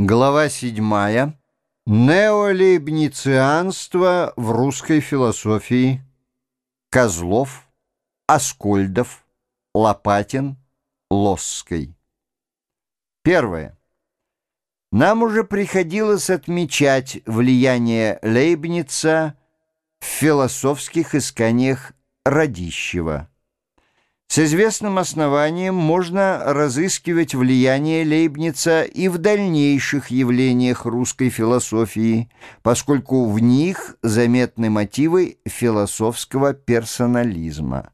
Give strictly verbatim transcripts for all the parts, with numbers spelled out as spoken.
Глава седьмая. Неолейбницианство в русской философии. Козлов, Аскольдов, Лопатин, Лосской. Первое. Нам уже приходилось отмечать влияние Лейбница в философских исканиях Радищева. С известным основанием можно разыскивать влияние Лейбница и в дальнейших явлениях русской философии, поскольку в них заметны мотивы философского персонализма.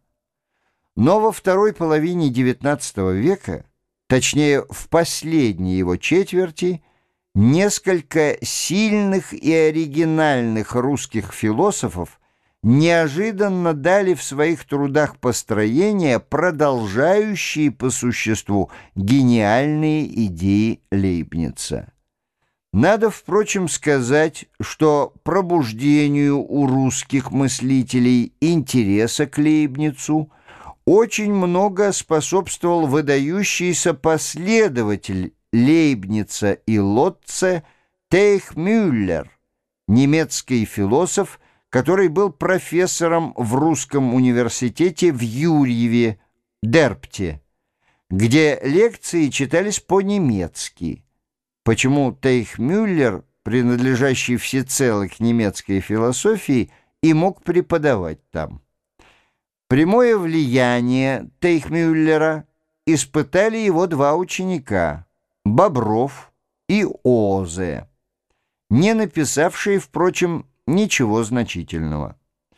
Но во второй половине девятнадцатого века, точнее в последней его четверти, несколько сильных и оригинальных русских философов неожиданно дали в своих трудах построения, продолжающие по существу гениальные идеи Лейбница. Надо, впрочем, сказать, что пробуждению у русских мыслителей интереса к Лейбницу очень много способствовал выдающийся последователь Лейбница и Лотце Тейхмюллер, немецкий философ, который был профессором в русском университете в Юрьеве, Дерпте, где лекции читались по-немецки. Почему Тейхмюллер, принадлежащий всецело к немецкой философии, и мог преподавать там. Прямое влияние Тейхмюллера испытали его два ученика – Бобров и Озе, не написавшие, впрочем, ничего значительного.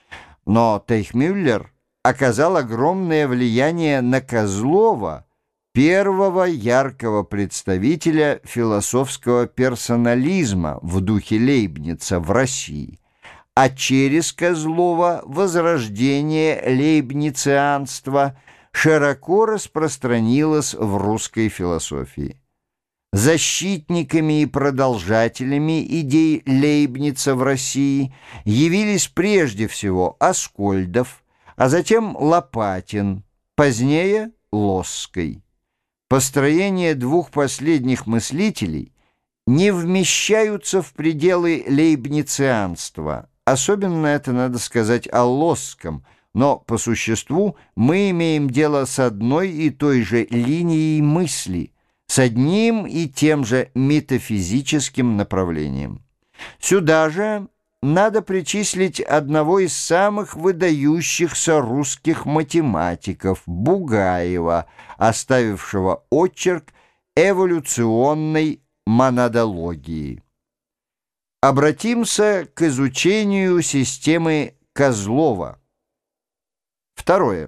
Но Тейхмюллер оказал огромное влияние на Козлова, первого яркого представителя философского персонализма в духе Лейбница в России, а через Козлова возрождение лейбницианства широко распространилось в русской философии. Защитниками и продолжателями идей Лейбница в России явились прежде всего Аскольдов, а затем Лопатин, позднее Лосской. Построения двух последних мыслителей не вмещаются в пределы лейбницианства. Особенно это надо сказать о Лосском, но по существу мы имеем дело с одной и той же линией мысли, с одним и тем же метафизическим направлением. Сюда же надо причислить одного из самых выдающихся русских математиков Бугаева, оставившего очерк эволюционной монадологии. Обратимся к изучению системы Козлова. Второе.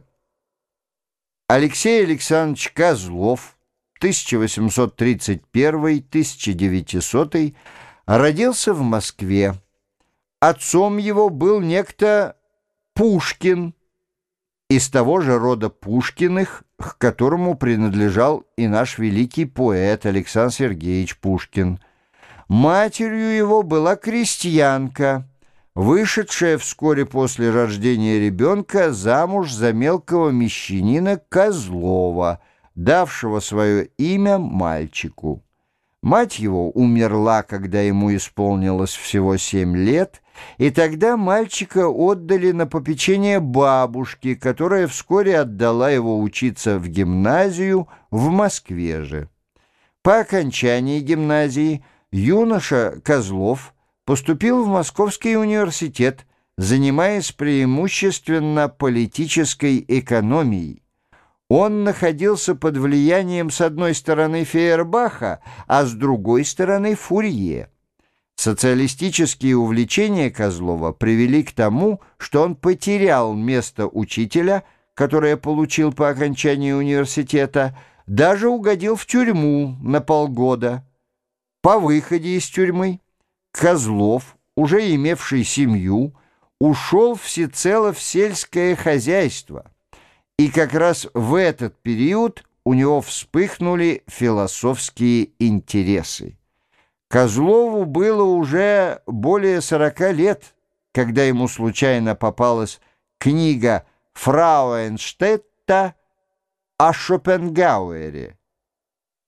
Алексей Александрович Козлов тысяча восемьсот тридцать первый — тысяча девятисотый родился в Москве. Отцом его был некто Пушкин, из того же рода Пушкиных, к которому принадлежал и наш великий поэт Александр Сергеевич Пушкин. Матерью его была крестьянка, вышедшая вскоре после рождения ребенка замуж за мелкого мещанина Козлова, давшего свое имя мальчику. Мать его умерла, когда ему исполнилось всего семь лет, и тогда мальчика отдали на попечение бабушки, которая вскоре отдала его учиться в гимназию в Москве же. По окончании гимназии юноша Козлов поступил в Московский университет, занимаясь преимущественно политической экономией. Он находился под влиянием с одной стороны Фейербаха, а с другой стороны Фурье. Социалистические увлечения Козлова привели к тому, что он потерял место учителя, которое получил по окончании университета, даже угодил в тюрьму на полгода. По выходе из тюрьмы Козлов, уже имевший семью, ушел всецело в сельское хозяйство. И как раз в этот период у него вспыхнули философские интересы. Козлову было уже более сорока лет, когда ему случайно попалась книга Фрауенштетта о Шопенгауэре.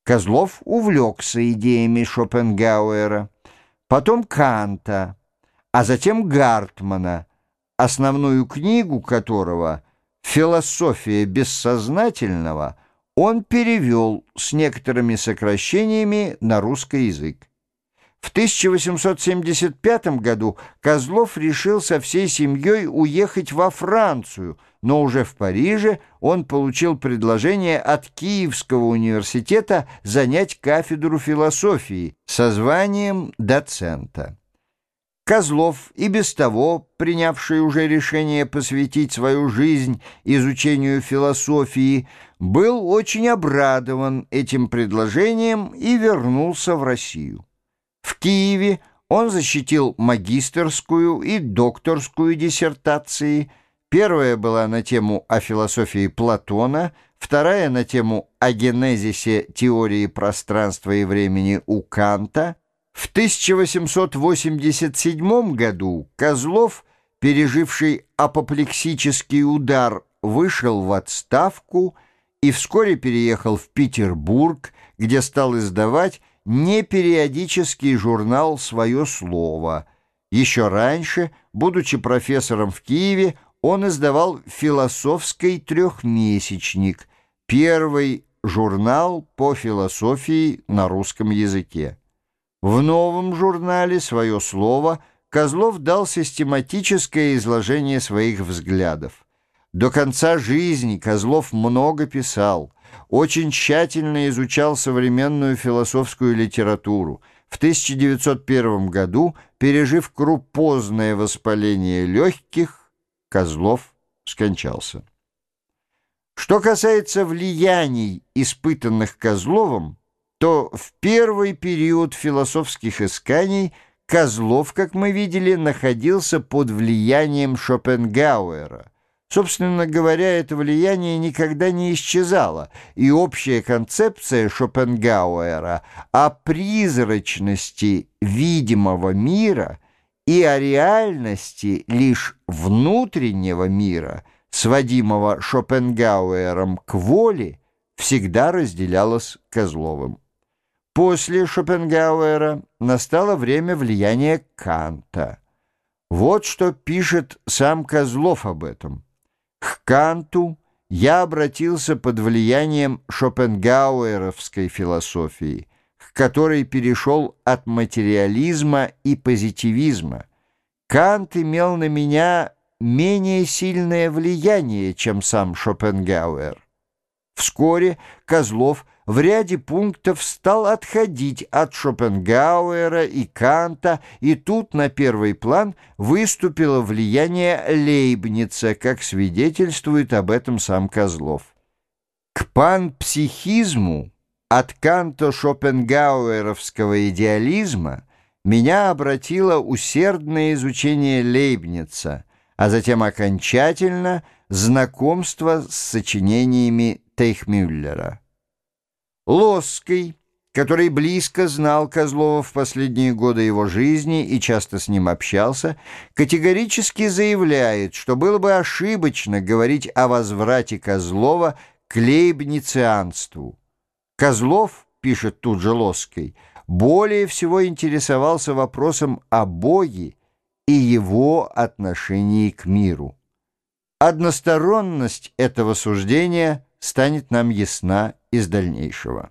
Козлов увлекся идеями Шопенгауэра, потом Канта, а затем Гартмана, основную книгу которого «Философия бессознательного» он перевел с некоторыми сокращениями на русский язык. В тысяча восемьсот семьдесят пятом году Козлов решил со всей семьей уехать во Францию, но уже в Париже он получил предложение от Киевского университета занять кафедру философии со званием доцента. Козлов, и без того принявший уже решение посвятить свою жизнь изучению философии, был очень обрадован этим предложением и вернулся в Россию. В Киеве он защитил магистерскую и докторскую диссертации. Первая была на тему о философии Платона, вторая на тему о генезисе теории пространства и времени у Канта. В тысяча восемьсот восемьдесят седьмом году Козлов, переживший апоплексический удар, вышел в отставку и вскоре переехал в Петербург, где стал издавать непериодический журнал «Свое слово». Еще раньше, будучи профессором в Киеве, он издавал «Философский трехмесячник», первый журнал по философии на русском языке. В новом журнале «Свое слово» Козлов дал систематическое изложение своих взглядов. До конца жизни Козлов много писал, очень тщательно изучал современную философскую литературу. В тысяча девятьсот первом году, пережив крупозное воспаление легких, Козлов скончался. Что касается влияний, испытанных Козловым, то в первый период философских исканий Козлов, как мы видели, находился под влиянием Шопенгауэра. Собственно говоря, это влияние никогда не исчезало, и общая концепция Шопенгауэра о призрачности видимого мира и о реальности лишь внутреннего мира, сводимого Шопенгауэром к воле, всегда разделялась Козловым. После Шопенгауэра настало время влияния Канта. Вот что пишет сам Козлов об этом. К Канту я обратился под влиянием шопенгауэровской философии, к которой перешел от материализма и позитивизма. Кант имел на меня менее сильное влияние, чем сам Шопенгауэр. Вскоре Козлов в ряде пунктов стал отходить от Шопенгауэра и Канта, и тут на первый план выступило влияние Лейбница, как свидетельствует об этом сам Козлов. К панпсихизму от канто-шопенгауэровского идеализма меня обратило усердное изучение Лейбница, а затем окончательно знакомство с сочинениями Тейхмюллера. Лосский, который близко знал Козлова в последние годы его жизни и часто с ним общался, категорически заявляет, что было бы ошибочно говорить о возврате Козлова к лейбницианству. Козлов, пишет тут же Лосский, более всего интересовался вопросом о Боге и его отношении к миру. Односторонность этого суждения станет нам ясна из дальнейшего.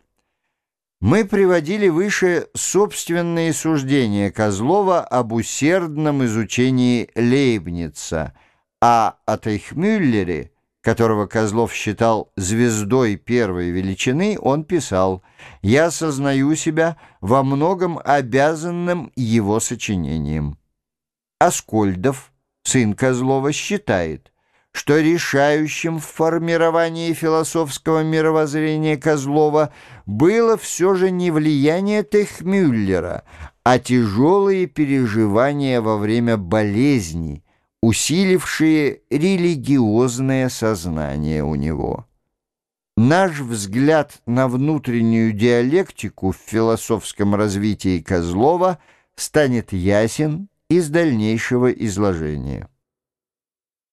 Мы приводили выше собственные суждения Козлова об усердном изучении Лейбница, а о Тейхмюллере, которого Козлов считал звездой первой величины, он писал: «Я сознаю себя во многом обязанным его сочинением». Аскольдов, сын Козлова, считает, что решающим в формировании философского мировоззрения Козлова было все же не влияние Тейхмюллера, а тяжелые переживания во время болезни, усилившие религиозное сознание у него. Наш взгляд на внутреннюю диалектику в философском развитии Козлова станет ясен из дальнейшего изложения.